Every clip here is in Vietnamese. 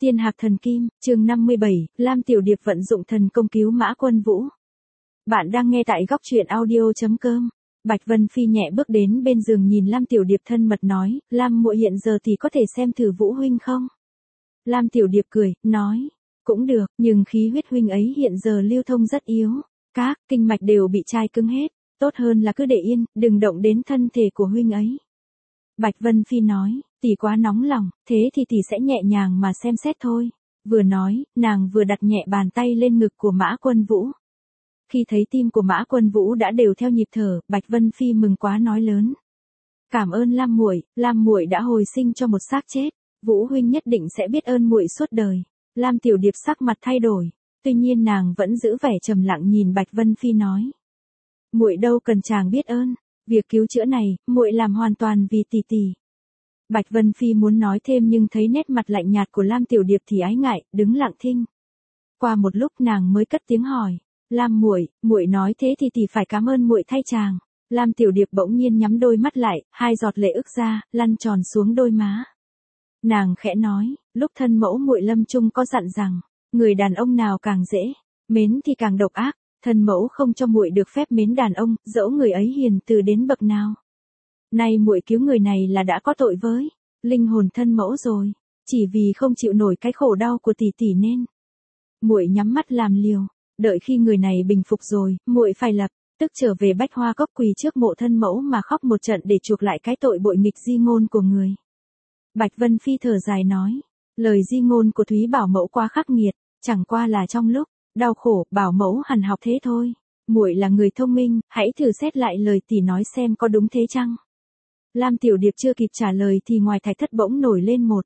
Tiên hạc thần kim, chương 57, Lam Tiểu Điệp vận dụng thần công cứu Mã Quân Vũ. Bạn đang nghe tại góc truyện audio.com. Bạch Vân Phi nhẹ bước đến bên giường nhìn Lam Tiểu Điệp thân mật nói, Lam muội hiện giờ thì có thể xem thử Vũ huynh không? Lam Tiểu Điệp cười, nói, cũng được, nhưng khí huyết huynh ấy hiện giờ lưu thông rất yếu. Các kinh mạch đều bị chai cứng hết, tốt hơn là cứ để yên, đừng động đến thân thể của huynh ấy. Bạch Vân Phi nói, tỷ quá nóng lòng, thế thì tỷ sẽ nhẹ nhàng mà xem xét thôi. Vừa nói, nàng vừa đặt nhẹ bàn tay lên ngực của Mã Quân Vũ. Khi thấy tim của Mã Quân Vũ đã đều theo nhịp thở, Bạch Vân Phi mừng quá nói lớn. Cảm ơn Lam muội đã hồi sinh cho một xác chết. Vũ huynh nhất định sẽ biết ơn muội suốt đời. Lam Tiểu Điệp sắc mặt thay đổi, tuy nhiên nàng vẫn giữ vẻ trầm lặng nhìn Bạch Vân Phi nói. Muội đâu cần chàng biết ơn, việc cứu chữa này, muội làm hoàn toàn vì tỷ tỷ. Bạch Vân Phi muốn nói thêm nhưng thấy nét mặt lạnh nhạt của Lam Tiểu Điệp thì ái ngại, đứng lặng thinh. Qua một lúc nàng mới cất tiếng hỏi, Lam muội nói thế thì tỷ phải cảm ơn muội thay chàng. Lam Tiểu Điệp bỗng nhiên nhắm đôi mắt lại, hai giọt lệ ức ra, lăn tròn xuống đôi má. Nàng khẽ nói, lúc thân mẫu muội lâm chung có dặn rằng, người đàn ông nào càng dễ mến thì càng độc ác, thân mẫu không cho muội được phép mến đàn ông, dẫu người ấy hiền từ đến bậc nào. Nay muội cứu người này là đã có tội với linh hồn thân mẫu rồi, chỉ vì không chịu nổi cái khổ đau của tỷ tỷ nên muội nhắm mắt làm liều, đợi khi người này bình phục rồi, muội phải lập tức trở về Bách Hoa Cốc quỳ trước mộ thân mẫu mà khóc một trận để chuộc lại cái tội bội nghịch di ngôn của người. Bạch Vân Phi thở dài nói, lời di ngôn của Thúy Bảo mẫu quá khắc nghiệt, chẳng qua là trong lúc đau khổ, Bảo mẫu hằn học thế thôi. Muội là người thông minh, hãy thử xét lại lời tỷ nói xem có đúng thế chăng. Lam Tiểu Điệp chưa kịp trả lời thì ngoài thạch thất bỗng nổi lên một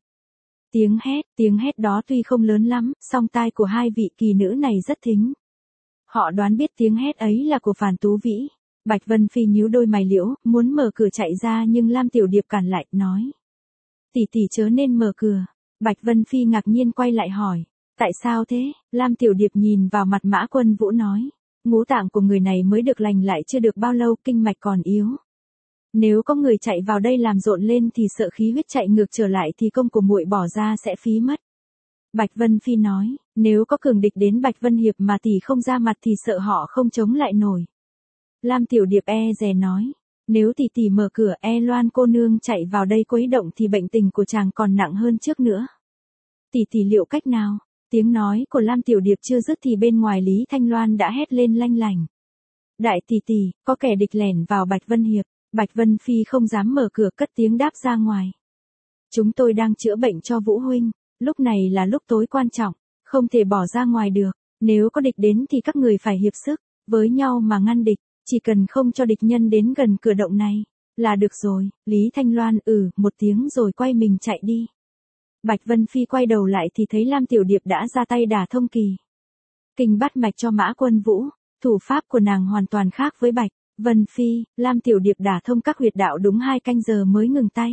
tiếng hét đó tuy không lớn lắm, song tai của hai vị kỳ nữ này rất thính. Họ đoán biết tiếng hét ấy là của Phàn Tú Vĩ. Bạch Vân Phi nhíu đôi mày liễu, muốn mở cửa chạy ra nhưng Lam Tiểu Điệp cản lại, nói. Tỷ chớ nên mở cửa. Bạch Vân Phi ngạc nhiên quay lại hỏi, tại sao thế? Lam Tiểu Điệp nhìn vào mặt Mã Quân Vũ nói, ngũ tạng của người này mới được lành lại chưa được bao lâu, kinh mạch còn yếu. Nếu có người chạy vào đây làm rộn lên thì sợ khí huyết chạy ngược trở lại thì công của muội bỏ ra sẽ phí mất. Bạch Vân Phi nói, nếu có cường địch đến Bạch Vân Hiệp mà tỷ không ra mặt thì sợ họ không chống lại nổi. Lam Tiểu Điệp dè nói, nếu tỷ mở cửa Loan cô nương chạy vào đây quấy động thì bệnh tình của chàng còn nặng hơn trước nữa. Tỷ liệu cách nào? Tiếng nói của Lam Tiểu Điệp chưa dứt thì bên ngoài Lý Thanh Loan đã hét lên lanh lành. Đại tỷ, có kẻ địch lẻn vào Bạch Vân Hiệp. Bạch Vân Phi không dám mở cửa, cất tiếng đáp ra ngoài. Chúng tôi đang chữa bệnh cho Vũ huynh, lúc này là lúc tối quan trọng, không thể bỏ ra ngoài được. Nếu có địch đến thì các người phải hiệp sức với nhau mà ngăn địch, chỉ cần không cho địch nhân đến gần cửa động này là được rồi. Lý Thanh Loan một tiếng rồi quay mình chạy đi. Bạch Vân Phi quay đầu lại thì thấy Lam Tiểu Điệp đã ra tay đả thông kỳ kinh bát mạch cho Mã Quân Vũ. Thủ pháp của nàng hoàn toàn khác với Bạch Vân Phi. Lam Tiểu Điệp đả thông các huyệt đạo đúng 2 canh giờ mới ngừng tay.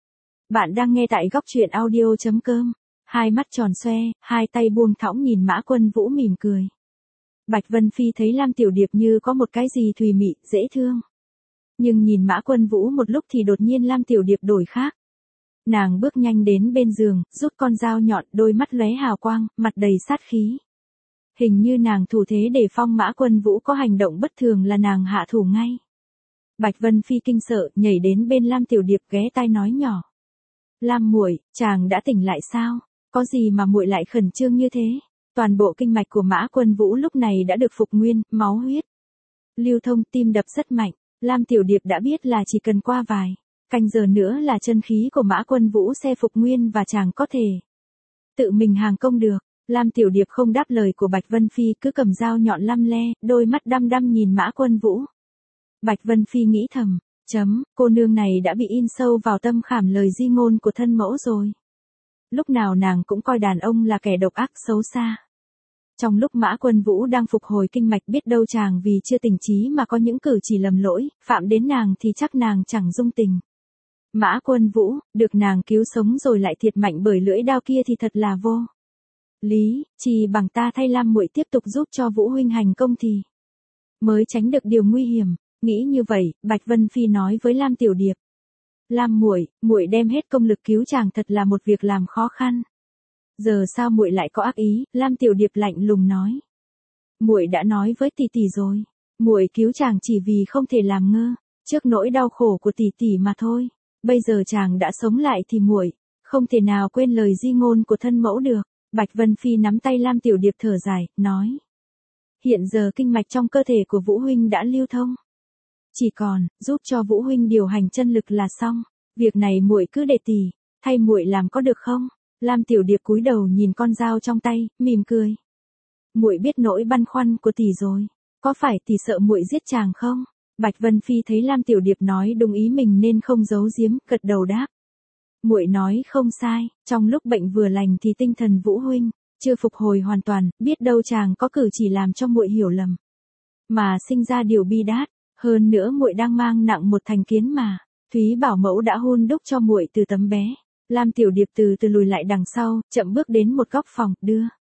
Bạn đang nghe tại góc truyện audio.com. Hai mắt tròn xoe, hai tay buông thõng nhìn Mã Quân Vũ mỉm cười. Bạch Vân Phi thấy Lam Tiểu Điệp như có một cái gì thùy mị, dễ thương. Nhưng nhìn Mã Quân Vũ một lúc thì đột nhiên Lam Tiểu Điệp đổi khác. Nàng bước nhanh đến bên giường, rút con dao nhọn, đôi mắt lóe hào quang, mặt đầy sát khí. Hình như nàng thủ thế để phong Mã Quân Vũ có hành động bất thường là nàng hạ thủ ngay. Bạch Vân Phi kinh sợ, nhảy đến bên Lam Tiểu Điệp ghé tai nói nhỏ. Lam muội, chàng đã tỉnh lại sao? Có gì mà muội lại khẩn trương như thế? Toàn bộ kinh mạch của Mã Quân Vũ lúc này đã được phục nguyên, máu huyết lưu thông, tim đập rất mạnh. Lam Tiểu Điệp đã biết là chỉ cần qua vài canh giờ nữa là chân khí của Mã Quân Vũ sẽ phục nguyên và chàng có thể tự mình hàng công được. Lam Tiểu Điệp không đáp lời của Bạch Vân Phi, cứ cầm dao nhọn lăm le, đôi mắt đăm đăm nhìn Mã Quân Vũ. Bạch Vân Phi nghĩ thầm, cô nương này đã bị in sâu vào tâm khảm lời di ngôn của thân mẫu rồi. Lúc nào nàng cũng coi đàn ông là kẻ độc ác xấu xa. Trong lúc Mã Quân Vũ đang phục hồi kinh mạch, biết đâu chàng vì chưa tỉnh trí mà có những cử chỉ lầm lỗi, phạm đến nàng thì chắc nàng chẳng dung tình. Mã Quân Vũ, được nàng cứu sống rồi lại thiệt mạnh bởi lưỡi đao kia thì thật là vô lý, chỉ bằng ta thay Lam muội tiếp tục giúp cho Vũ huynh hành công thì mới tránh được điều nguy hiểm. Nghĩ như vậy, Bạch Vân Phi nói với Lam Tiểu Điệp. Lam muội đem hết công lực cứu chàng thật là một việc làm khó khăn. Giờ sao muội lại có ác ý? Lam Tiểu Điệp lạnh lùng nói. Muội đã nói với tỷ tỷ rồi, muội cứu chàng chỉ vì không thể làm ngơ trước nỗi đau khổ của tỷ tỷ mà thôi. Bây giờ chàng đã sống lại thì muội không thể nào quên lời di ngôn của thân mẫu được. Bạch Vân Phi nắm tay Lam Tiểu Điệp thở dài, nói. Hiện giờ kinh mạch trong cơ thể của Vũ huynh đã lưu thông. Chỉ còn giúp cho Vũ huynh điều hành chân lực là xong. Việc này muội cứ để tỷ thay muội làm có được không? Lam Tiểu Điệp cúi đầu nhìn con dao trong tay, mỉm cười. Muội biết nỗi băn khoăn của tỷ rồi, có phải tỷ sợ muội giết chàng không? Bạch Vân Phi thấy Lam Tiểu Điệp nói đúng ý mình nên không giấu giếm, gật đầu đáp. Muội nói không sai, trong lúc bệnh vừa lành thì tinh thần Vũ huynh chưa phục hồi hoàn toàn, biết đâu chàng có cử chỉ làm cho muội hiểu lầm, mà sinh ra điều bi đát. Hơn nữa muội đang mang nặng một thành kiến mà Thúy Bảo mẫu đã hun đúc cho muội từ tấm bé. Lam Tiểu Điệp từ từ lùi lại đằng sau, chậm bước đến một góc phòng, đưa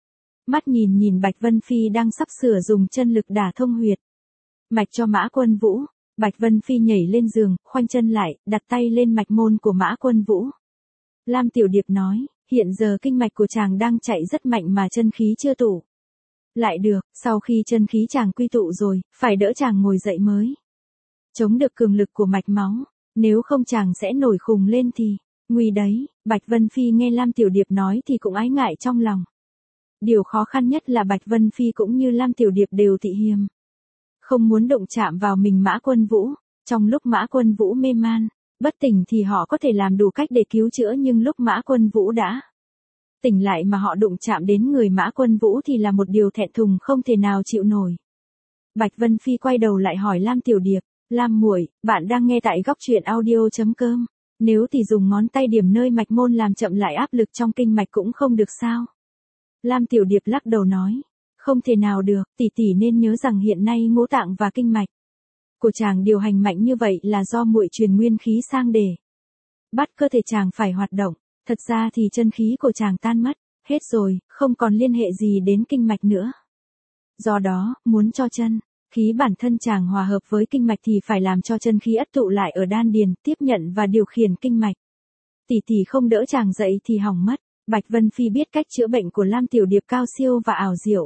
mắt nhìn Bạch Vân Phi đang sắp sửa dùng chân lực đả thông huyệt mạch cho Mã Quân Vũ. Bạch Vân Phi nhảy lên giường, khoanh chân lại, đặt tay lên mạch môn của Mã Quân Vũ. Lam Tiểu Điệp nói, hiện giờ kinh mạch của chàng đang chạy rất mạnh mà chân khí chưa tụ lại được, sau khi chân khí chàng quy tụ rồi, phải đỡ chàng ngồi dậy mới chống được cường lực của mạch máu, nếu không chàng sẽ nổi khùng lên thì nguy đấy. Bạch Vân Phi nghe Lam Tiểu Điệp nói thì cũng ái ngại trong lòng. Điều khó khăn nhất là Bạch Vân Phi cũng như Lam Tiểu Điệp đều tị hiềm, không muốn động chạm vào mình Mã Quân Vũ. Trong lúc Mã Quân Vũ mê man, bất tỉnh thì họ có thể làm đủ cách để cứu chữa, nhưng lúc Mã Quân Vũ đã tỉnh lại mà họ đụng chạm đến người Mã Quân Vũ thì là một điều thẹn thùng không thể nào chịu nổi. Bạch Vân Phi quay đầu lại hỏi Lam Tiểu Điệp, Lam muội, bạn đang nghe tại góc truyện audio.com. Nếu thì dùng ngón tay điểm nơi mạch môn làm chậm lại áp lực trong kinh mạch cũng không được sao? Lam Tiểu Điệp lắc đầu nói, không thể nào được, tỷ tỷ nên nhớ rằng hiện nay ngũ tạng và kinh mạch của chàng điều hành mạnh như vậy là do muội truyền nguyên khí sang để bắt cơ thể chàng phải hoạt động. Thật ra thì chân khí của chàng tan mất hết rồi, không còn liên hệ gì đến kinh mạch nữa. Do đó, muốn cho chân khí bản thân chàng hòa hợp với kinh mạch thì phải làm cho chân khí ất tụ lại ở đan điền, tiếp nhận và điều khiển kinh mạch. Tỷ tỷ không đỡ chàng dậy thì hỏng mất. Bạch Vân Phi biết cách chữa bệnh của Lam Tiểu Điệp cao siêu và ảo diệu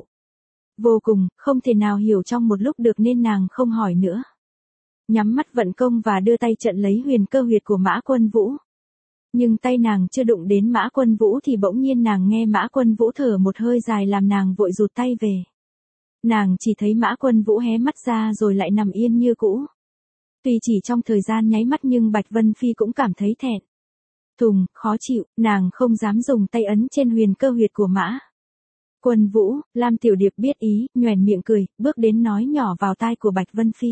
vô cùng, không thể nào hiểu trong một lúc được nên nàng không hỏi nữa. Nhắm mắt vận công và đưa tay trận lấy huyền cơ huyệt của Mã Quân Vũ. Nhưng tay nàng chưa đụng đến Mã Quân Vũ thì bỗng nhiên nàng nghe Mã Quân Vũ thở một hơi dài làm nàng vội rụt tay về. Nàng chỉ thấy Mã Quân Vũ hé mắt ra rồi lại nằm yên như cũ. Tuy chỉ trong thời gian nháy mắt nhưng Bạch Vân Phi cũng cảm thấy thẹn thùng, khó chịu, nàng không dám dùng tay ấn trên huyền cơ huyệt của Mã Quân Vũ. Lam Tiểu Điệp biết ý, nhoẻn miệng cười, bước đến nói nhỏ vào tai của Bạch Vân Phi.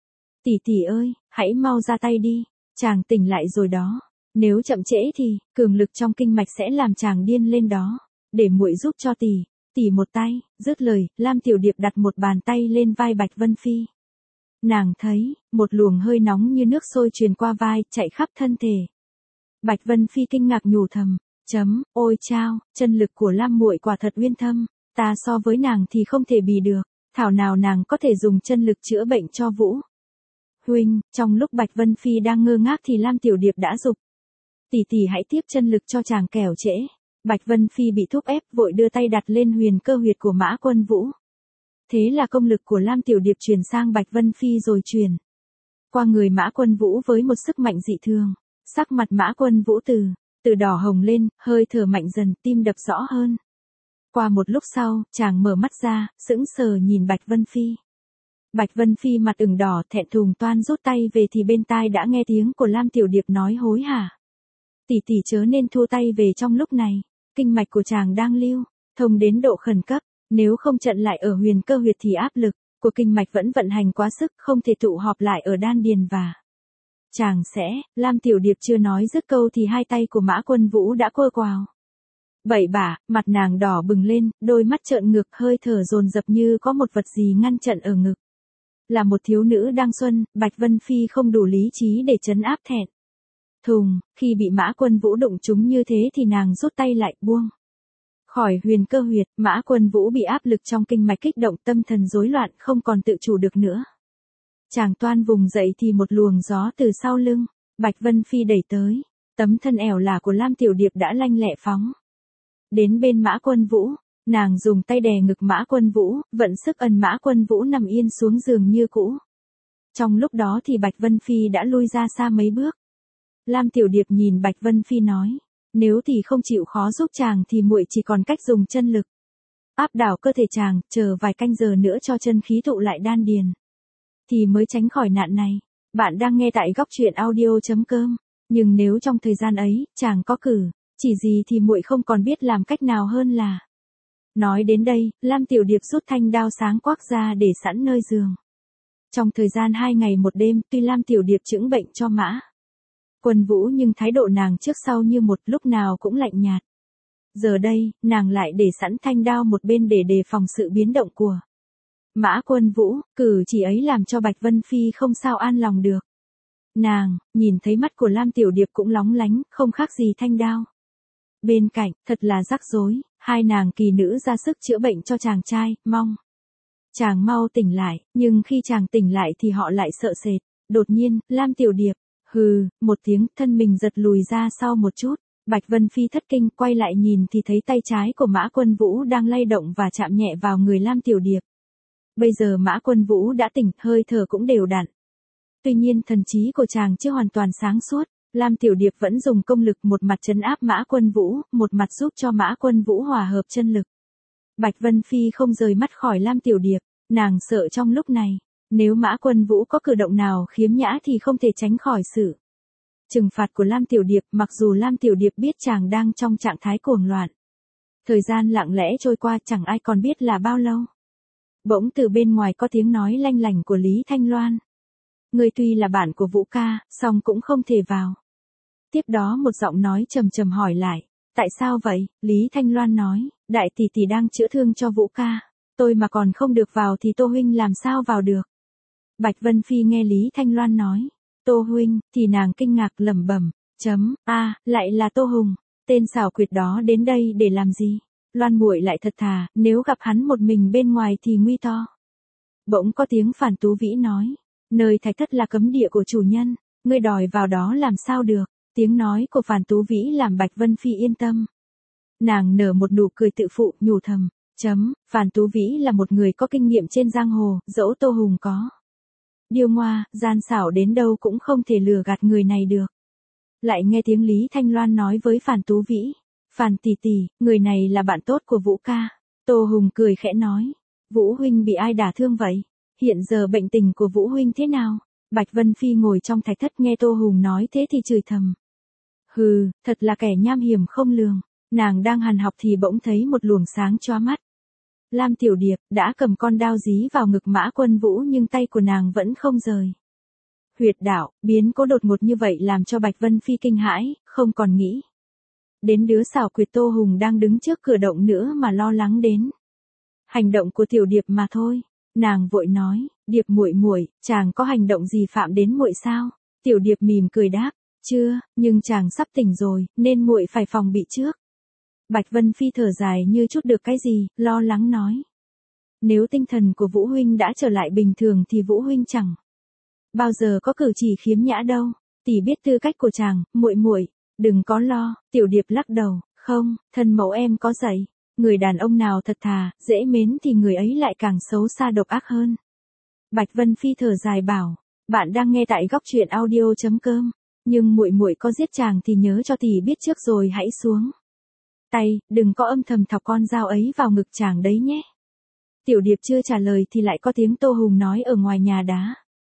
Tỷ tỷ ơi, hãy mau ra tay đi, chàng tỉnh lại rồi đó. Nếu chậm trễ thì, cường lực trong kinh mạch sẽ làm chàng điên lên đó. Để muội giúp cho tỷ một tay. Dứt lời, Lam Tiểu Điệp đặt một bàn tay lên vai Bạch Vân Phi. Nàng thấy, một luồng hơi nóng như nước sôi truyền qua vai, chạy khắp thân thể. Bạch Vân Phi kinh ngạc nhủ thầm, ôi chao, chân lực của Lam muội quả thật uyên thâm, ta so với nàng thì không thể bì được, thảo nào nàng có thể dùng chân lực chữa bệnh cho Vũ huynh. Trong lúc Bạch Vân Phi đang ngơ ngác thì Lam Tiểu Điệp đã giục, tỷ tỷ hãy tiếp chân lực cho chàng kẻo trễ. Bạch Vân Phi bị thúc ép vội đưa tay đặt lên huyền cơ huyệt của Mã Quân Vũ. Thế là công lực của Lam Tiểu Điệp truyền sang Bạch Vân Phi rồi truyền qua người Mã Quân Vũ với một sức mạnh dị thường. Sắc mặt Mã Quân Vũ từ đỏ hồng lên, hơi thở mạnh dần, tim đập rõ hơn. Qua một lúc sau, chàng mở mắt ra, sững sờ nhìn Bạch Vân Phi. Bạch Vân Phi mặt ửng đỏ thẹn thùng toan rút tay về thì bên tai đã nghe tiếng của Lam Tiểu Điệp nói hối hả. Tỷ tỷ chớ nên thua tay về trong lúc này, kinh mạch của chàng đang lưu thông đến độ khẩn cấp, nếu không trận lại ở huyền cơ huyệt thì áp lực của kinh mạch vẫn vận hành quá sức, không thể tụ họp lại ở đan điền và chàng sẽ. Lam Tiểu Điệp chưa nói dứt câu thì hai tay của Mã Quân Vũ đã quơ quào bậy bạ, mặt nàng đỏ bừng lên, đôi mắt trợn ngược, hơi thở dồn dập như có một vật gì ngăn chặn ở ngực. Là một thiếu nữ đang xuân, Bạch Vân Phi không đủ lý trí để trấn áp thẹn thùng. Khi bị Mã Quân Vũ đụng trúng như thế thì nàng rút tay lại, buông khỏi huyền cơ huyệt. Mã Quân Vũ bị áp lực trong kinh mạch kích động, tâm thần rối loạn, không còn tự chủ được nữa. Chàng toan vùng dậy thì một luồng gió từ sau lưng Bạch Vân Phi đẩy tới. Tấm thân ẻo lả của Lam Tiểu Điệp đã lanh lẹ phóng Đến bên Mã Quân Vũ, nàng dùng tay đè ngực Mã Quân Vũ, vận sức ấn Mã Quân Vũ nằm yên xuống giường như cũ. Trong lúc đó thì Bạch Vân Phi đã lui ra xa mấy bước. Lam Tiểu Điệp nhìn Bạch Vân Phi nói, nếu thì không chịu khó giúp chàng thì muội chỉ còn cách dùng chân lực áp đảo cơ thể chàng, chờ vài canh giờ nữa cho chân khí tụ lại đan điền, thì mới tránh khỏi nạn này. Bạn đang nghe tại góc truyện audio.com. Nhưng nếu trong thời gian ấy, chàng có cử chỉ gì thì muội không còn biết làm cách nào hơn là. Nói đến đây, Lam Tiểu Điệp rút thanh đao sáng quắc ra để sẵn nơi giường. Trong thời gian 2 ngày 1 đêm, tuy Lam Tiểu Điệp chữa bệnh cho Mã Quân Vũ nhưng thái độ nàng trước sau như một, lúc nào cũng lạnh nhạt. Giờ đây, nàng lại để sẵn thanh đao một bên để đề phòng sự biến động của Mã Quân Vũ. Cử chỉ ấy làm cho Bạch Vân Phi không sao an lòng được. Nàng nhìn thấy mắt của Lam Tiểu Điệp cũng lóng lánh, không khác gì thanh đao. Bên cạnh, thật là rắc rối, hai nàng kỳ nữ ra sức chữa bệnh cho chàng trai, mong chàng mau tỉnh lại, nhưng khi chàng tỉnh lại thì họ lại sợ sệt. Đột nhiên, Lam Tiểu Điệp hừ một tiếng, thân mình giật lùi ra sau một chút. Bạch Vân Phi thất kinh, quay lại nhìn thì thấy tay trái của Mã Quân Vũ đang lay động và chạm nhẹ vào người Lam Tiểu Điệp. Bây giờ Mã Quân Vũ đã tỉnh, hơi thở cũng đều đặn. Tuy nhiên thần trí của chàng chưa hoàn toàn sáng suốt. Lam Tiểu Điệp vẫn dùng công lực một mặt trấn áp Mã Quân Vũ, một mặt giúp cho Mã Quân Vũ hòa hợp chân lực. Bạch Vân Phi không rời mắt khỏi Lam Tiểu Điệp, nàng sợ trong lúc này, nếu Mã Quân Vũ có cử động nào khiếm nhã thì không thể tránh khỏi sự trừng phạt của Lam Tiểu Điệp, mặc dù Lam Tiểu Điệp biết chàng đang trong trạng thái cuồng loạn. Thời gian lặng lẽ trôi qua, chẳng ai còn biết là bao lâu. Bỗng từ bên ngoài có tiếng nói lanh lảnh của Lý Thanh Loan. Ngươi tuy là bạn của Vũ ca, song cũng không thể vào. Tiếp đó một giọng nói trầm trầm hỏi lại, tại sao vậy? Lý Thanh Loan nói, đại tỷ tỷ đang chữa thương cho Vũ ca, tôi mà còn không được vào thì Tô huynh làm sao vào được? Bạch Vân Phi nghe Lý Thanh Loan nói, Tô huynh, thì nàng kinh ngạc lẩm bẩm, lại là Tô Hùng, tên xảo quyệt đó đến đây để làm gì? Loan muội lại thật thà, nếu gặp hắn một mình bên ngoài thì nguy to. Bỗng có tiếng Phản Tú Vĩ nói, nơi thạch thất là cấm địa của chủ nhân, ngươi đòi vào đó làm sao được? Tiếng nói của Phản Tú Vĩ làm Bạch Vân Phi yên tâm. Nàng nở một nụ cười tự phụ, nhủ thầm, Phản Tú Vĩ là một người có kinh nghiệm trên giang hồ, dẫu Tô Hùng có điêu ngoa, gian xảo đến đâu cũng không thể lừa gạt người này được. Lại nghe tiếng Lý Thanh Loan nói với Phản Tú Vĩ, Phản tỷ tỷ, người này là bạn tốt của Vũ ca. Tô Hùng cười khẽ nói, Vũ huynh bị ai đả thương vậy? Hiện giờ bệnh tình của Vũ huynh thế nào? Bạch Vân Phi ngồi trong thạch thất nghe Tô Hùng nói thế thì chửi thầm. Hừ, thật là kẻ nham hiểm không lường. Nàng đang hằn học thì bỗng thấy một luồng sáng chóa mắt. Lam Tiểu Điệp đã cầm con đao dí vào ngực Mã Quân Vũ nhưng tay của nàng vẫn không rời. Huyệt đạo, biến cố đột ngột như vậy làm cho Bạch Vân Phi kinh hãi, không còn nghĩ đến đứa xảo quyệt Tô Hùng đang đứng trước cửa động nữa mà lo lắng đến hành động của Tiểu Điệp mà thôi. Nàng vội nói, Điệp muội muội, chàng có hành động gì phạm đến muội sao? Tiểu Điệp mỉm cười đáp, chưa, nhưng chàng sắp tỉnh rồi, nên muội phải phòng bị trước. Bạch Vân Phi thở dài như chút được cái gì, lo lắng nói. Nếu tinh thần của Vũ huynh đã trở lại bình thường thì Vũ huynh chẳng bao giờ có cử chỉ khiếm nhã đâu. Tỷ biết tư cách của chàng, muội muội, đừng có lo. Tiểu Điệp lắc đầu, không, thân mẫu em có dạy, người đàn ông nào thật thà, dễ mến thì người ấy lại càng xấu xa độc ác hơn. Bạch Vân Phi thở dài bảo, bạn đang nghe tại góc truyện audio.com. Nhưng muội muội có giết chàng thì nhớ cho tỷ biết trước rồi hãy xuống tay, đừng có âm thầm thọc con dao ấy vào ngực chàng đấy nhé. Tiểu Điệp chưa trả lời thì lại có tiếng Tô Hùng nói ở ngoài nhà đá.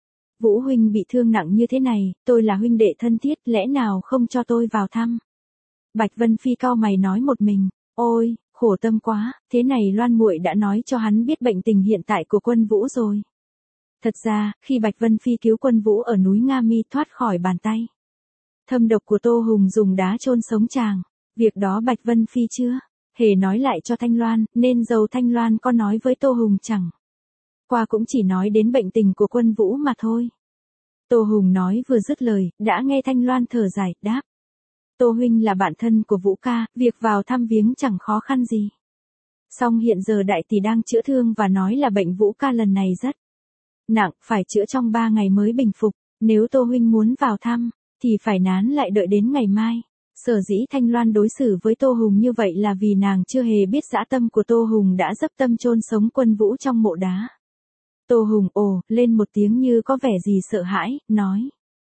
Vũ huynh bị thương nặng như thế này, tôi là huynh đệ thân thiết, lẽ nào không cho tôi vào thăm? Bạch Vân Phi cau mày nói một mình, ôi, khổ tâm quá, thế này Loan muội đã nói cho hắn biết bệnh tình hiện tại của Quân Vũ rồi. Thật ra, khi Bạch Vân Phi cứu Quân Vũ ở núi Nga Mi thoát khỏi bàn tay thâm độc của Tô Hùng dùng đá chôn sống chàng, việc đó Bạch Vân Phi chưa hề nói lại cho Thanh Loan, nên dầu Thanh Loan có nói với Tô Hùng chẳng qua cũng chỉ nói đến bệnh tình của Quân Vũ mà thôi. Tô Hùng nói vừa dứt lời, đã nghe Thanh Loan thở dài, đáp. Tô huynh là bạn thân của Vũ ca, việc vào thăm viếng chẳng khó khăn gì. Song hiện giờ đại tỷ đang chữa thương và nói là bệnh Vũ ca lần này rất nặng, phải chữa trong 3 ngày mới bình phục. Nếu Tô huynh muốn vào thăm, thì phải nán lại đợi đến ngày mai. Sở dĩ Thanh Loan đối xử với Tô Hùng như vậy là vì nàng chưa hề biết dã tâm của Tô Hùng đã dấp tâm chôn sống Quân Vũ trong mộ đá. Tô Hùng ồ lên một tiếng như có vẻ gì sợ hãi, nói.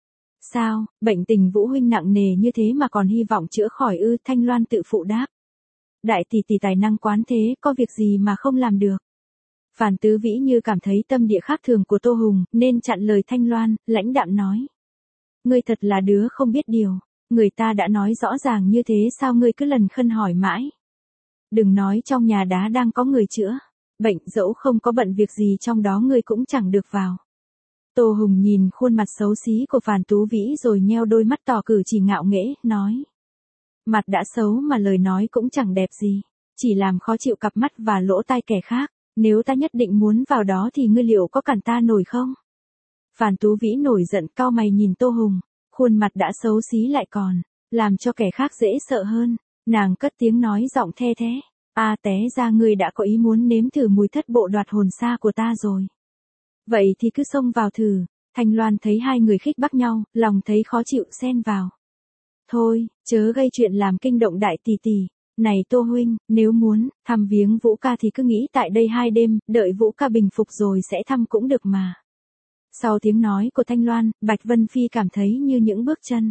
Sao, bệnh tình Vũ huynh nặng nề như thế mà còn hy vọng chữa khỏi ư? Thanh Loan tự phụ đáp. Đại tỷ tỷ tài năng quán thế, có việc gì mà không làm được. Phàn Tứ Vĩ như cảm thấy tâm địa khác thường của Tô Hùng, nên chặn lời Thanh Loan, lãnh đạm nói. Ngươi thật là đứa không biết điều, người ta đã nói rõ ràng như thế sao ngươi cứ lần khân hỏi mãi. Đừng nói trong nhà đá đang có người chữa, bệnh dẫu không có bận việc gì trong đó ngươi cũng chẳng được vào. Tô Hùng nhìn khuôn mặt xấu xí của Phàn Tú Vĩ rồi nheo đôi mắt tỏ cử chỉ ngạo nghễ, nói. Mặt đã xấu mà lời nói cũng chẳng đẹp gì, chỉ làm khó chịu cặp mắt và lỗ tai kẻ khác, nếu ta nhất định muốn vào đó thì ngươi liệu có cản ta nổi không? Phàn Tú Vĩ nổi giận cau mày nhìn Tô Hùng, khuôn mặt đã xấu xí lại còn, làm cho kẻ khác dễ sợ hơn, nàng cất tiếng nói giọng the thế. Té ra ngươi đã có ý muốn nếm thử mùi thất bộ đoạt hồn xa của ta rồi. Vậy thì cứ xông vào thử. Thanh Loan thấy hai người khích bác nhau, lòng thấy khó chịu xen vào. Thôi, chớ gây chuyện làm kinh động đại tỷ tỷ. Này Tô huynh, nếu muốn thăm viếng Vũ ca thì cứ nghĩ tại đây 2 đêm, đợi Vũ ca bình phục rồi sẽ thăm cũng được mà. Sau tiếng nói của Thanh Loan, Bạch Vân Phi cảm thấy như những bước chân.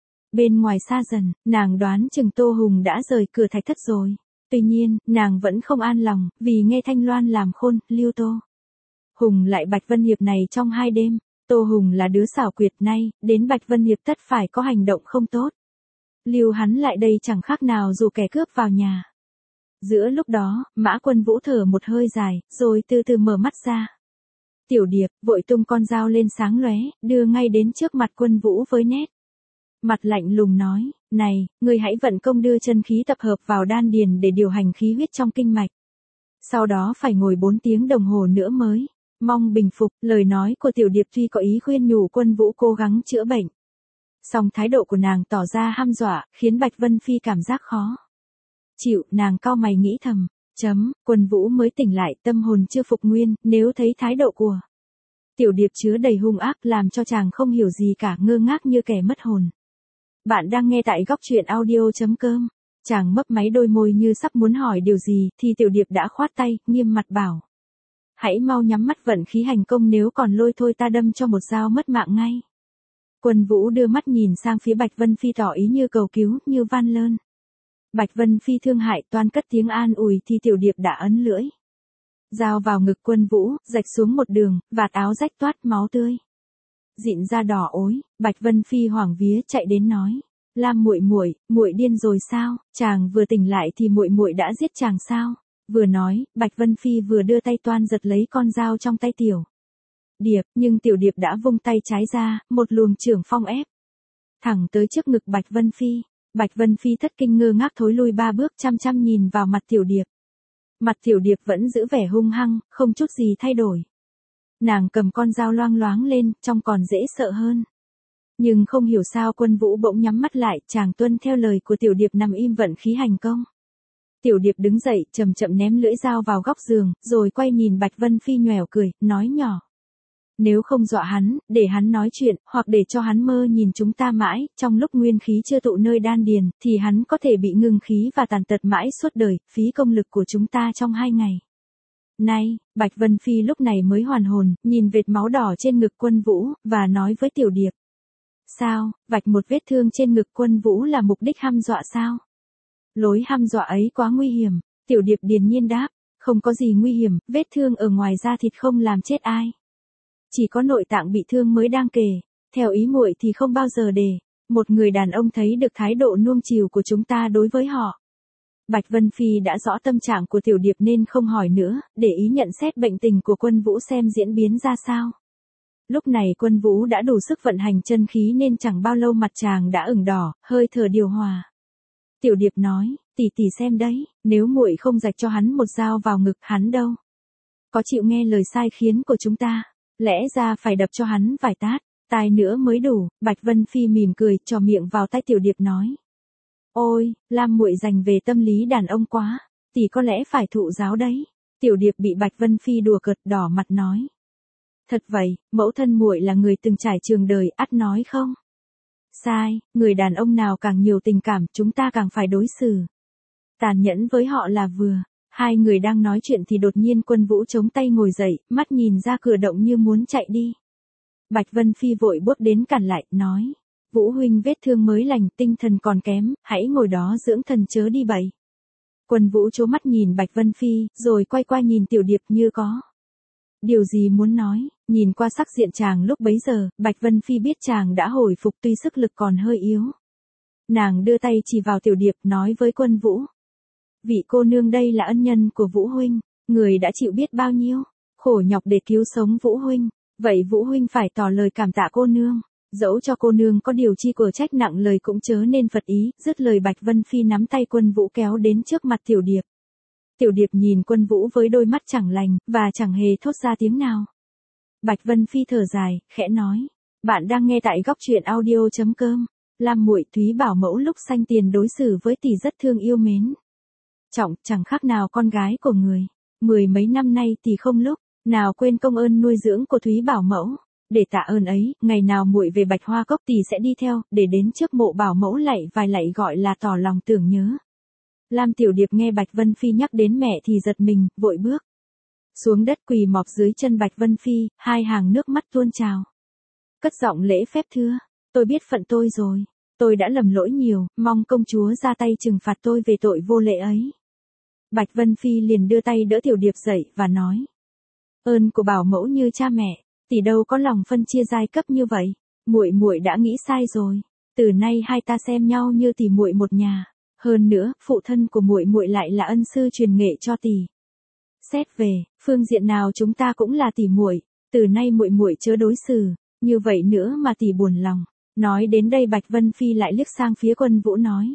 Bên ngoài xa dần, nàng đoán chừng Tô Hùng đã rời cửa thạch thất rồi. Tuy nhiên, nàng vẫn không an lòng, vì nghe Thanh Loan làm khôn, lưu Tô Hùng lại Bạch Vân Hiệp này trong 2 đêm. Tô Hùng là đứa xảo quyệt nay, đến Bạch Vân Hiệp tất phải có hành động không tốt. Lưu hắn lại đây chẳng khác nào dù kẻ cướp vào nhà. Giữa lúc đó, Mã Quân Vũ thở một hơi dài, rồi từ từ mở mắt ra. Tiểu Điệp vội tung con dao lên sáng lóe, đưa ngay đến trước mặt Quân Vũ với nét mặt lạnh lùng nói, này, ngươi hãy vận công đưa chân khí tập hợp vào đan điền để điều hành khí huyết trong kinh mạch. Sau đó phải ngồi 4 tiếng đồng hồ nữa mới mong bình phục. Lời nói của Tiểu Điệp tuy có ý khuyên nhủ Quân Vũ cố gắng chữa bệnh, song thái độ của nàng tỏ ra hăm dọa, khiến Bạch Vân Phi cảm giác khó chịu. Nàng cau mày nghĩ thầm, Quân Vũ mới tỉnh lại, tâm hồn chưa phục nguyên, nếu thấy thái độ của Tiểu Điệp chứa đầy hung ác làm cho chàng không hiểu gì cả, ngơ ngác như kẻ mất hồn. Bạn đang nghe tại góc truyện audio.com. Chàng mấp máy đôi môi như sắp muốn hỏi điều gì, thì Tiểu Điệp đã khoát tay, nghiêm mặt bảo. Hãy mau nhắm mắt vận khí hành công, nếu còn lôi thôi ta đâm cho một dao mất mạng ngay. Quân Vũ đưa mắt nhìn sang phía Bạch Vân Phi tỏ ý như cầu cứu, như van lơn. Bạch Vân Phi thương hại toan cất tiếng an ủi thì Tiểu Điệp đã ấn lưỡi dao vào ngực Quân Vũ, rạch xuống một đường, vạt áo rách toát máu tươi dịn ra đỏ ối. Bạch Vân Phi hoảng vía chạy đến nói, Lam muội muội, muội điên rồi sao? Chàng vừa tỉnh lại thì muội muội đã giết chàng sao? Vừa nói, Bạch Vân Phi vừa đưa tay toan giật lấy con dao trong tay Tiểu Điệp, nhưng Tiểu Điệp đã vung tay trái ra, một luồng chưởng phong ép thẳng tới trước ngực Bạch Vân Phi. Bạch Vân Phi thất kinh ngơ ngác thối lui 3 bước, chăm chăm nhìn vào mặt Tiểu Điệp. Mặt Tiểu Điệp vẫn giữ vẻ hung hăng, không chút gì thay đổi. Nàng cầm con dao loang loáng lên, trông còn dễ sợ hơn. Nhưng không hiểu sao Quân Vũ bỗng nhắm mắt lại, chàng tuân theo lời của Tiểu Điệp nằm im vận khí hành công. Tiểu Điệp đứng dậy, chậm chậm ném lưỡi dao vào góc giường, rồi quay nhìn Bạch Vân Phi nhoẻo cười, nói nhỏ. Nếu không dọa hắn, để hắn nói chuyện, hoặc để cho hắn mơ nhìn chúng ta mãi, trong lúc nguyên khí chưa tụ nơi đan điền, thì hắn có thể bị ngưng khí và tàn tật mãi suốt đời, phí công lực của chúng ta trong 2 ngày. Nay, Bạch Vân Phi lúc này mới hoàn hồn, nhìn vệt máu đỏ trên ngực Quân Vũ, và nói với Tiểu Điệp. Sao, vạch một vết thương trên ngực Quân Vũ là mục đích hăm dọa sao? Lối hăm dọa ấy quá nguy hiểm. Tiểu Điệp điềm nhiên đáp, không có gì nguy hiểm, vết thương ở ngoài da thịt không làm chết ai. Chỉ có nội tạng bị thương mới đang kề. Theo ý muội thì không bao giờ để một người đàn ông thấy được thái độ nuông chiều của chúng ta đối với họ. Bạch Vân Phi đã rõ tâm trạng của Tiểu Điệp nên không hỏi nữa, để ý nhận xét bệnh tình của Quân Vũ xem diễn biến ra sao. Lúc này Quân Vũ đã đủ sức vận hành chân khí nên chẳng bao lâu mặt chàng đã ửng đỏ, hơi thở điều hòa. Tiểu Điệp nói, tỷ tỷ xem đấy, nếu muội không rạch cho hắn một dao vào ngực, hắn đâu có chịu nghe lời sai khiến của chúng ta, lẽ ra phải đập cho hắn vài tát, tai nữa mới đủ. Bạch Vân Phi mỉm cười, trò miệng vào tai Tiểu Điệp nói. Ôi, Lam muội dành về tâm lý đàn ông quá, tỷ có lẽ phải thụ giáo đấy. Tiểu Điệp bị Bạch Vân Phi đùa cợt, đỏ mặt nói. Thật vậy, mẫu thân muội là người từng trải trường đời, ắt nói không Sai, người đàn ông nào càng nhiều tình cảm chúng ta càng phải đối xử tàn nhẫn với họ là vừa. Hai người đang nói chuyện thì đột nhiên Quân Vũ chống tay ngồi dậy, mắt nhìn ra cửa động như muốn chạy đi. Bạch Vân Phi vội bước đến cản lại, nói. Vũ huynh vết thương mới lành, tinh thần còn kém, hãy ngồi đó dưỡng thần chớ đi bậy. Quân Vũ trố mắt nhìn Bạch Vân Phi, rồi quay qua nhìn Tiểu Điệp như có điều gì muốn nói, nhìn qua sắc diện chàng lúc bấy giờ, Bạch Vân Phi biết chàng đã hồi phục tuy sức lực còn hơi yếu. Nàng đưa tay chỉ vào Tiểu Điệp nói với Quân Vũ. Vị cô nương đây là ân nhân của Vũ huynh, người đã chịu biết bao nhiêu khổ nhọc để cứu sống Vũ huynh, vậy Vũ huynh phải tỏ lời cảm tạ cô nương. Dẫu cho cô nương có điều chi của trách nặng lời cũng chớ nên phật ý, dứt lời Bạch Vân Phi nắm tay Quân Vũ kéo đến trước mặt Tiểu Điệp. Tiểu Điệp nhìn Quân Vũ với đôi mắt chẳng lành, và chẳng hề thốt ra tiếng nào. Bạch Vân Phi thở dài, khẽ nói. Bạn đang nghe tại góc truyện audio.com. Lam muội Thúy Bảo mẫu lúc sanh tiền đối xử với tỷ rất thương yêu mến. Trọng, chẳng khác nào con gái của người. 10 mấy năm nay tỷ không lúc nào quên công ơn nuôi dưỡng của Thúy Bảo mẫu. Để tạ ơn ấy, ngày nào muội về Bạch Hoa Cốc tỷ sẽ đi theo, để đến trước mộ Bảo mẫu lạy vài lạy gọi là tỏ lòng tưởng nhớ. Lam Tiểu Điệp nghe Bạch Vân Phi nhắc đến mẹ thì giật mình, vội bước xuống đất quỳ mọp dưới chân Bạch Vân Phi, hai hàng nước mắt tuôn trào. Cất giọng lễ phép thưa, tôi biết phận tôi rồi, tôi đã lầm lỗi nhiều, mong công chúa ra tay trừng phạt tôi về tội vô lễ ấy. Bạch Vân Phi liền đưa tay đỡ Tiểu Điệp dậy và nói. Ơn của bảo mẫu như cha mẹ, tỷ đâu có lòng phân chia giai cấp như vậy, muội đã nghĩ sai rồi. Từ nay hai ta xem nhau như tỷ muội một nhà. Hơn nữa, phụ thân của muội lại là ân sư truyền nghệ cho tỷ. Xét về phương diện nào chúng ta cũng là tỷ muội, từ nay muội chớ đối xử như vậy nữa mà tỷ buồn lòng. Nói đến đây Bạch Vân Phi lại liếc sang phía Quân Vũ nói.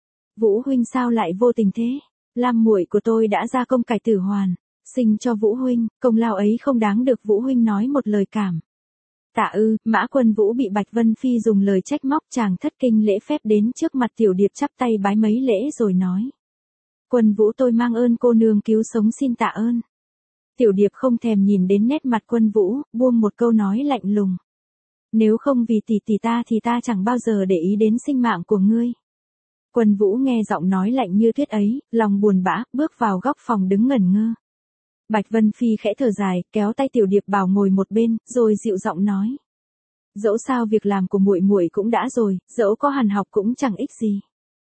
Vũ huynh sao lại vô tình thế? Lam muội của tôi đã ra công cải tử hoàn, sinh cho Vũ huynh, công lao ấy không đáng được Vũ huynh nói một lời cảm tạ ư. Mã Quân Vũ bị Bạch Vân Phi dùng lời trách móc, chàng thất kinh lễ phép đến trước mặt Tiểu Điệp chắp tay bái mấy lễ rồi nói. Quân Vũ tôi mang ơn cô nương cứu sống xin tạ ơn. Tiểu Điệp không thèm nhìn đến nét mặt Quân Vũ, buông một câu nói lạnh lùng. Nếu không vì tỷ ta thì ta chẳng bao giờ để ý đến sinh mạng của ngươi. Quân Vũ nghe giọng nói lạnh như tuyết ấy, lòng buồn bã, bước vào góc phòng đứng ngẩn ngơ. Bạch Vân Phi khẽ thở dài, kéo tay Tiểu Điệp bảo ngồi một bên, rồi dịu giọng nói. Dẫu sao việc làm của muội cũng đã rồi, dẫu có hằn học cũng chẳng ích gì.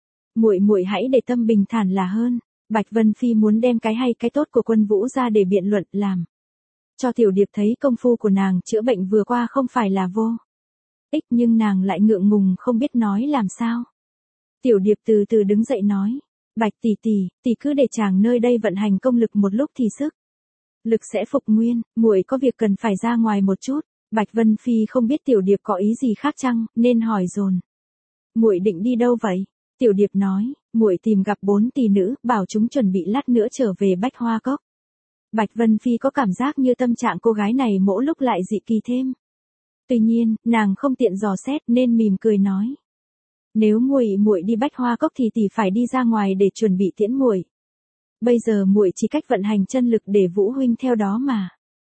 Muội hãy để tâm bình thản là hơn. Bạch Vân Phi muốn đem cái hay cái tốt của Quân Vũ ra để biện luận làm. Cho Tiểu Điệp thấy công phu của nàng chữa bệnh vừa qua không phải là vô ích, nhưng nàng lại ngượng ngùng không biết nói làm sao. Tiểu Điệp từ từ đứng dậy nói. Bạch tỷ cứ để chàng nơi đây vận hành công lực một lúc thì sức lực sẽ phục nguyên, muội có việc cần phải ra ngoài một chút. Bạch Vân Phi không biết Tiểu Điệp có ý gì khác chăng, nên hỏi dồn. Muội định đi đâu vậy? Tiểu Điệp nói, muội tìm gặp 4 tỷ nữ, bảo chúng chuẩn bị lát nữa trở về Bách Hoa Cốc. Bạch Vân Phi có cảm giác như tâm trạng cô gái này mỗi lúc lại dị kỳ thêm. Tuy nhiên, nàng không tiện dò xét nên mỉm cười nói. Nếu muội đi Bách Hoa Cốc thì tỷ phải đi ra ngoài để chuẩn bị tiễn muội. Bây giờ muội chỉ cách vận hành chân lực để Vũ huynh theo đó mà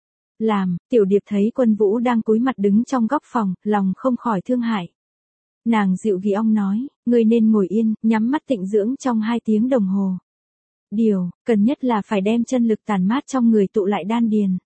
làm. Tiểu Điệp thấy Quân Vũ đang cúi mặt đứng trong góc phòng, lòng không khỏi thương hại. Nàng dịu ghi ong nói, ngươi nên ngồi yên, nhắm mắt tịnh dưỡng trong 2 tiếng đồng hồ. Điều cần nhất là phải đem chân lực tản mát trong người tụ lại đan điền.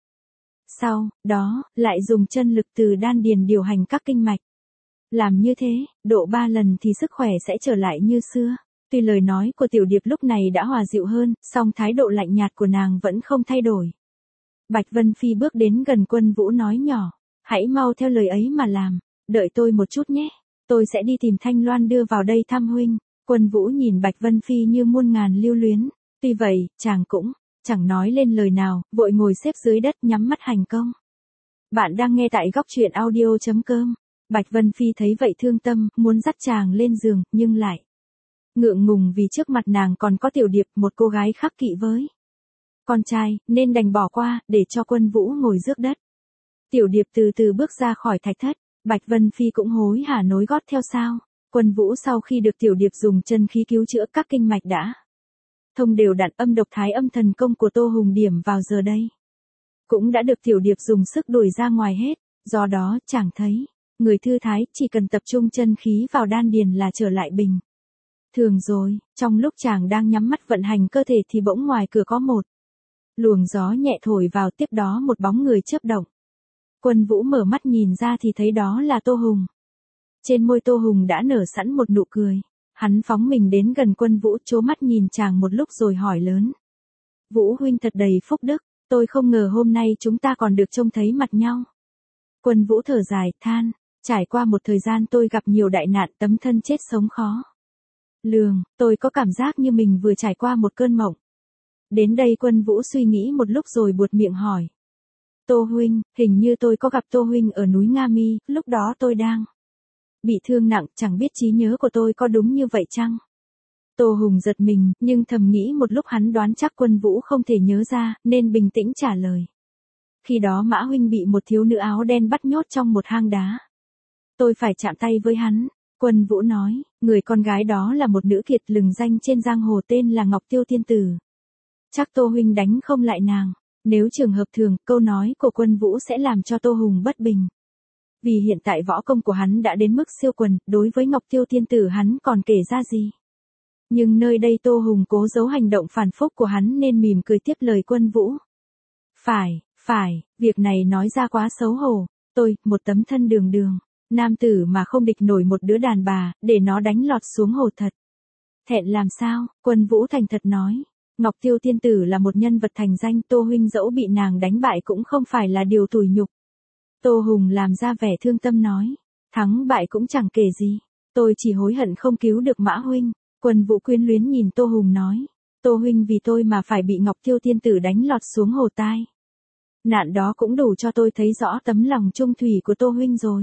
Sau đó, lại dùng chân lực từ đan điền điều hành các kinh mạch. Làm như thế, độ 3 lần thì sức khỏe sẽ trở lại như xưa. Tuy lời nói của Tiểu Điệp lúc này đã hòa dịu hơn, song thái độ lạnh nhạt của nàng vẫn không thay đổi. Bạch Vân Phi bước đến gần Quân Vũ nói nhỏ, hãy mau theo lời ấy mà làm, đợi tôi một chút nhé, tôi sẽ đi tìm Thanh Loan đưa vào đây thăm huynh. Quân Vũ nhìn Bạch Vân Phi như muôn ngàn lưu luyến, tuy vậy, chàng cũng chẳng nói lên lời nào, vội ngồi xếp dưới đất nhắm mắt hành công. Bạn đang nghe tại góc truyện audio.com. Bạch Vân Phi thấy vậy thương tâm, muốn dắt chàng lên giường, nhưng lại ngượng ngùng vì trước mặt nàng còn có Tiểu Điệp, một cô gái khắc kỵ với con trai, nên đành bỏ qua, để cho Quân Vũ ngồi rước đất. Tiểu Điệp từ từ bước ra khỏi thạch thất, Bạch Vân Phi cũng hối hả nối gót theo sau. Quân Vũ sau khi được Tiểu Điệp dùng chân khí cứu chữa các kinh mạch đã thông đều đặn, âm độc thái âm thần công của Tô Hùng điểm vào giờ đây cũng đã được Tiểu Điệp dùng sức đuổi ra ngoài hết, do đó chàng thấy Người thư thái, chỉ cần tập trung chân khí vào đan điền là trở lại bình. Thường rồi, trong lúc chàng đang nhắm mắt vận hành cơ thể thì bỗng ngoài cửa có một luồng gió nhẹ thổi vào, tiếp đó một bóng người chớp động. Quân Vũ mở mắt nhìn ra thì thấy đó là Tô Hùng. Trên môi Tô Hùng đã nở sẵn một nụ cười. Hắn phóng mình đến gần Quân Vũ, trố mắt nhìn chàng một lúc rồi hỏi lớn. Vũ huynh thật đầy phúc đức, tôi không ngờ hôm nay chúng ta còn được trông thấy mặt nhau. Quân Vũ thở dài, than, trải qua một thời gian tôi gặp nhiều đại nạn, tấm thân chết sống khó lường, tôi có cảm giác như mình vừa trải qua một cơn mộng. Đến đây Quân Vũ suy nghĩ một lúc rồi buột miệng hỏi. Tô huynh, hình như tôi có gặp Tô huynh ở núi Nga Mi, lúc đó tôi đang bị thương nặng, chẳng biết trí nhớ của tôi có đúng như vậy chăng? Tô Hùng giật mình, nhưng thầm nghĩ một lúc hắn đoán chắc Quân Vũ không thể nhớ ra, nên bình tĩnh trả lời. Khi đó Mã huynh bị một thiếu nữ áo đen bắt nhốt trong một hang đá. Tôi phải chạm tay với hắn. Quân Vũ nói, người con gái đó là một nữ kiệt lừng danh trên giang hồ tên là Ngọc Tiêu Tiên Tử. Chắc Tô huynh đánh không lại nàng. Nếu trường hợp thường, câu nói của Quân Vũ sẽ làm cho Tô Hùng bất bình. Vì hiện tại võ công của hắn đã đến mức siêu quần, đối với Ngọc Tiêu Tiên Tử hắn còn kể ra gì. Nhưng nơi đây Tô Hùng cố giấu hành động phản phúc của hắn nên mỉm cười tiếp lời Quân Vũ. Phải, việc này nói ra quá xấu hổ. Tôi, một tấm thân đường đường, nam tử mà không địch nổi một đứa đàn bà, để nó đánh lọt xuống hồ thật. Thẹn làm sao, Quân Vũ thành thật nói. Ngọc Tiêu Tiên Tử là một nhân vật thành danh, Tô huynh dẫu bị nàng đánh bại cũng không phải là điều tủi nhục. Tô Hùng làm ra vẻ thương tâm nói. Thắng bại cũng chẳng kể gì. Tôi chỉ hối hận không cứu được Mã huynh. Quân Vũ quyến luyến nhìn Tô Hùng nói. Tô huynh vì tôi mà phải bị Ngọc Tiêu Tiên Tử đánh lọt xuống hồ tai. Nạn đó cũng đủ cho tôi thấy rõ tấm lòng trung thủy của Tô huynh rồi.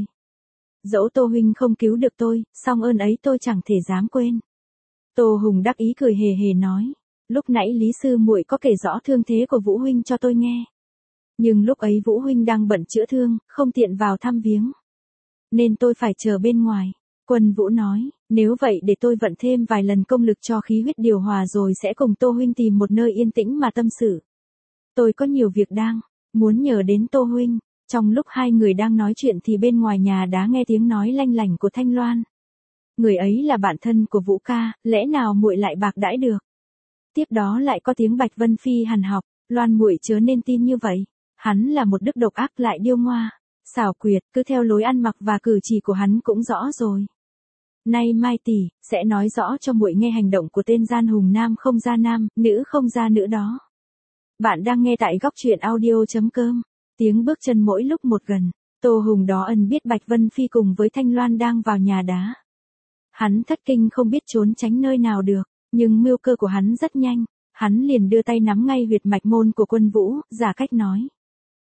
Dẫu Tô huynh không cứu được tôi, song ơn ấy tôi chẳng thể dám quên. Tô Hùng đắc ý cười hề hề nói. Lúc nãy Lý sư muội có kể rõ thương thế của Vũ huynh cho tôi nghe. Nhưng lúc ấy Vũ huynh đang bận chữa thương, không tiện vào thăm viếng. Nên tôi phải chờ bên ngoài. Quân Vũ nói, nếu vậy để tôi vận thêm vài lần công lực cho khí huyết điều hòa rồi sẽ cùng Tô huynh tìm một nơi yên tĩnh mà tâm sự. Tôi có nhiều việc đang muốn nhờ đến Tô huynh. Trong lúc hai người đang nói chuyện thì bên ngoài nhà đã nghe tiếng nói lanh lảnh của Thanh Loan. Người ấy là bạn thân của Vũ ca, lẽ nào muội lại bạc đãi được? Tiếp đó lại có tiếng Bạch Vân Phi hằn học, Loan muội chớ nên tin như vậy. Hắn là một đức độc ác lại điêu ngoa, xảo quyệt, cứ theo lối ăn mặc và cử chỉ của hắn cũng rõ rồi. Nay Mai tỷ sẽ nói rõ cho muội nghe hành động của tên gian hùng nam không ra nam, nữ không ra nữ đó. Bạn đang nghe tại góc truyện audio.com. Tiếng bước chân mỗi lúc một gần. Tô Hùng đó ẩn biết Bạch Vân Phi cùng với Thanh Loan đang vào nhà đá. Hắn thất kinh không biết trốn tránh nơi nào được, nhưng mưu cơ của hắn rất nhanh. Hắn liền đưa tay nắm ngay huyệt mạch môn của Quân Vũ, giả cách nói.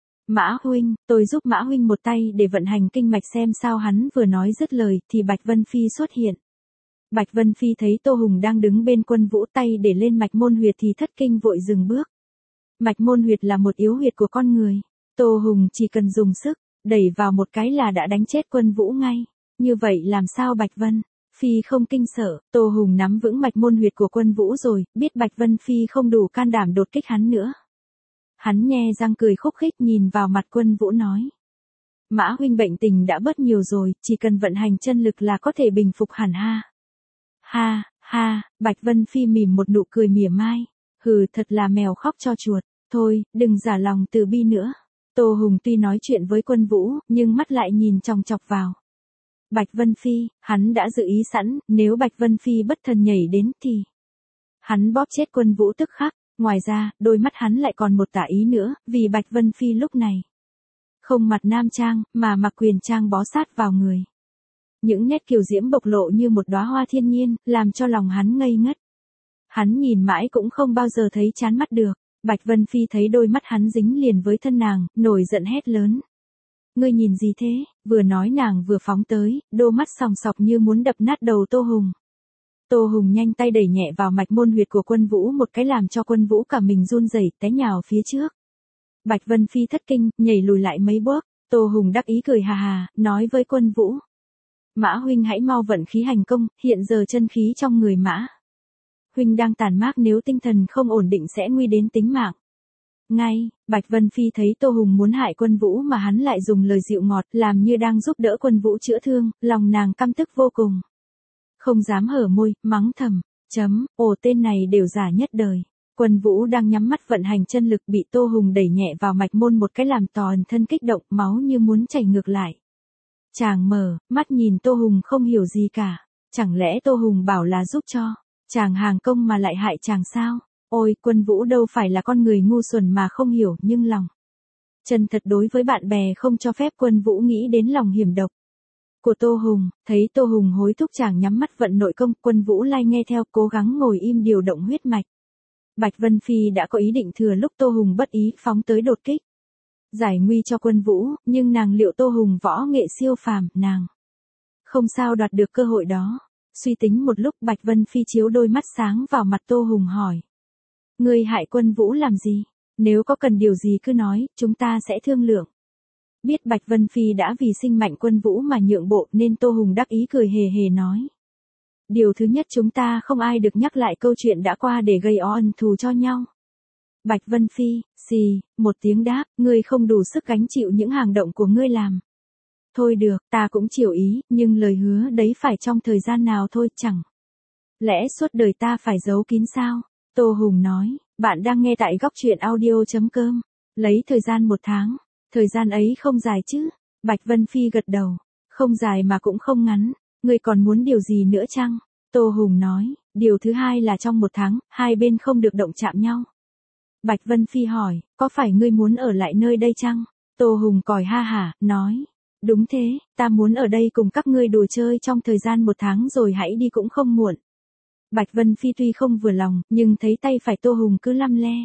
Mã huynh, tôi giúp Mã huynh một tay để vận hành kinh mạch xem sao. Hắn vừa nói dứt lời thì Bạch Vân Phi xuất hiện. Bạch Vân Phi thấy Tô Hùng đang đứng bên Quân Vũ tay để lên mạch môn huyệt thì thất kinh vội dừng bước. Mạch môn huyệt là một yếu huyệt của con người. Tô Hùng chỉ cần dùng sức, đẩy vào một cái là đã đánh chết Quân Vũ ngay. Như vậy làm sao Bạch Vân Phi không kinh sợ? Tô Hùng nắm vững mạch môn huyệt của Quân Vũ rồi, biết Bạch Vân Phi không đủ can đảm đột kích hắn nữa. Hắn nhe răng cười khúc khích nhìn vào mặt Quân Vũ nói. Mã huynh bệnh tình đã bớt nhiều rồi, chỉ cần vận hành chân lực là có thể bình phục hẳn ha. Ha, Bạch Vân Phi mỉm một nụ cười mỉa mai. Hừ, thật là mèo khóc cho chuột. Thôi, đừng giả lòng từ bi nữa. Tô Hùng tuy nói chuyện với Quân Vũ, nhưng mắt lại nhìn chòng chọc vào Bạch Vân Phi. Hắn đã dự ý sẵn, nếu Bạch Vân Phi bất thần nhảy đến thì hắn bóp chết Quân Vũ tức khắc. Ngoài ra, đôi mắt hắn lại còn một tà ý nữa, vì Bạch Vân Phi lúc này không mặt nam trang, mà mặc quyền trang bó sát vào người. Những nét kiều diễm bộc lộ như một đóa hoa thiên nhiên, làm cho lòng hắn ngây ngất. Hắn nhìn mãi cũng không bao giờ thấy chán mắt được. Bạch Vân Phi thấy đôi mắt hắn dính liền với thân nàng, nổi giận hét lớn. Ngươi nhìn gì thế? Vừa nói nàng vừa phóng tới, đôi mắt sòng sọc như muốn đập nát đầu Tô Hùng. Tô Hùng nhanh tay đẩy nhẹ vào mạch môn huyệt của Quân Vũ một cái làm cho Quân Vũ cả mình run rẩy, té nhào phía trước. Bạch Vân Phi thất kinh, nhảy lùi lại mấy bước. Tô Hùng đắc ý cười hà hà, nói với Quân Vũ. Mã huynh hãy mau vận khí hành công, hiện giờ chân khí trong người Mã huynh đang tàn mát, nếu tinh thần không ổn định sẽ nguy đến tính mạng. Ngay, Bạch Vân Phi thấy Tô Hùng muốn hại Quân Vũ mà hắn lại dùng lời dịu ngọt làm như đang giúp đỡ Quân Vũ chữa thương, lòng nàng căm tức vô cùng. Không dám hở môi, mắng thầm, ồ tên này đều giả nhất đời. Quân Vũ đang nhắm mắt vận hành chân lực bị Tô Hùng đẩy nhẹ vào mạch môn một cái làm toàn thân kích động, máu như muốn chảy ngược lại. Chàng mở mắt nhìn Tô Hùng không hiểu gì cả. Chẳng lẽ Tô Hùng bảo là giúp cho chàng hàng công mà lại hại chàng sao? Ôi, Quân Vũ đâu phải là con người ngu xuẩn mà không hiểu, nhưng lòng chân thật đối với bạn bè không cho phép Quân Vũ nghĩ đến lòng hiểm độc của Tô Hùng. Thấy Tô Hùng hối thúc chàng nhắm mắt vận nội công, Quân Vũ lai nghe theo, cố gắng ngồi im điều động huyết mạch. Bạch Vân Phi đã có ý định thừa lúc Tô Hùng bất ý phóng tới đột kích, giải nguy cho Quân Vũ, nhưng nàng liệu Tô Hùng võ nghệ siêu phàm, nàng không sao đoạt được cơ hội đó. Suy tính một lúc, Bạch Vân Phi chiếu đôi mắt sáng vào mặt Tô Hùng hỏi. Ngươi hại Quân Vũ làm gì? Nếu có cần điều gì cứ nói, chúng ta sẽ thương lượng. Biết Bạch Vân Phi đã vì sinh mạnh Quân Vũ mà nhượng bộ nên Tô Hùng đắc ý cười hề hề nói. Điều thứ nhất, chúng ta không ai được nhắc lại câu chuyện đã qua để gây oan thù cho nhau. Bạch Vân Phi, xì, một tiếng đáp, ngươi không đủ sức gánh chịu những hành động của ngươi làm. Thôi được, ta cũng chiều ý, nhưng lời hứa đấy phải trong thời gian nào thôi, chẳng lẽ suốt đời ta phải giấu kín sao? Tô Hùng nói, bạn đang nghe tại góc truyện audio.com. Lấy thời gian 1 tháng, thời gian ấy không dài chứ? Bạch Vân Phi gật đầu, không dài mà cũng không ngắn, ngươi còn muốn điều gì nữa chăng? Tô Hùng nói, điều thứ hai là trong 1 tháng, hai bên không được động chạm nhau. Bạch Vân Phi hỏi, có phải ngươi muốn ở lại nơi đây chăng? Tô Hùng còi ha hả, nói, đúng thế, ta muốn ở đây cùng các ngươi đùa chơi trong thời gian 1 tháng rồi hãy đi cũng không muộn. Bạch Vân Phi tuy không vừa lòng, nhưng thấy tay phải Tô Hùng cứ lăm le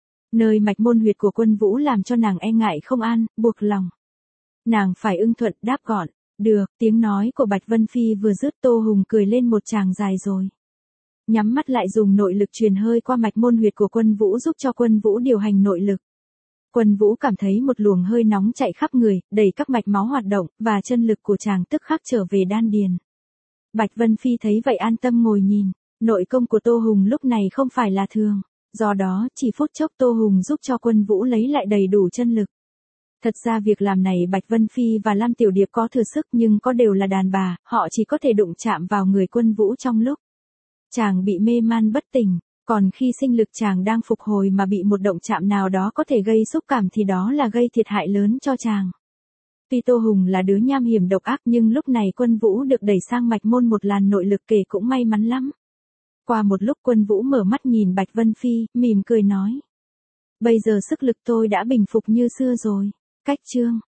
nơi mạch môn huyệt của Quân Vũ làm cho nàng e ngại không an, buộc lòng nàng phải ưng thuận đáp gọn. Được, tiếng nói của Bạch Vân Phi vừa dứt, Tô Hùng cười lên một tràng dài rồi nhắm mắt lại dùng nội lực truyền hơi qua mạch môn huyệt của Quân Vũ giúp cho Quân Vũ điều hành nội lực. Quân Vũ cảm thấy một luồng hơi nóng chạy khắp người, đẩy các mạch máu hoạt động, và chân lực của chàng tức khắc trở về đan điền. Bạch Vân Phi thấy vậy an tâm ngồi nhìn. Nội công của Tô Hùng lúc này không phải là thường, do đó chỉ phút chốc Tô Hùng giúp cho Quân Vũ lấy lại đầy đủ chân lực. Thật ra việc làm này Bạch Vân Phi và Lam Tiểu Điệp có thừa sức, nhưng có đều là đàn bà, họ chỉ có thể đụng chạm vào người Quân Vũ trong lúc chàng bị mê man bất tỉnh, còn khi sinh lực chàng đang phục hồi mà bị một động chạm nào đó có thể gây xúc cảm thì đó là gây thiệt hại lớn cho chàng. Tuy Tô Hùng là đứa nham hiểm độc ác, nhưng lúc này Quân Vũ được đẩy sang mạch môn một làn nội lực kể cũng may mắn lắm. Qua một lúc Quân Vũ mở mắt nhìn Bạch Vân Phi, mỉm cười nói. Bây giờ sức lực tôi đã bình phục như xưa rồi. Cách chương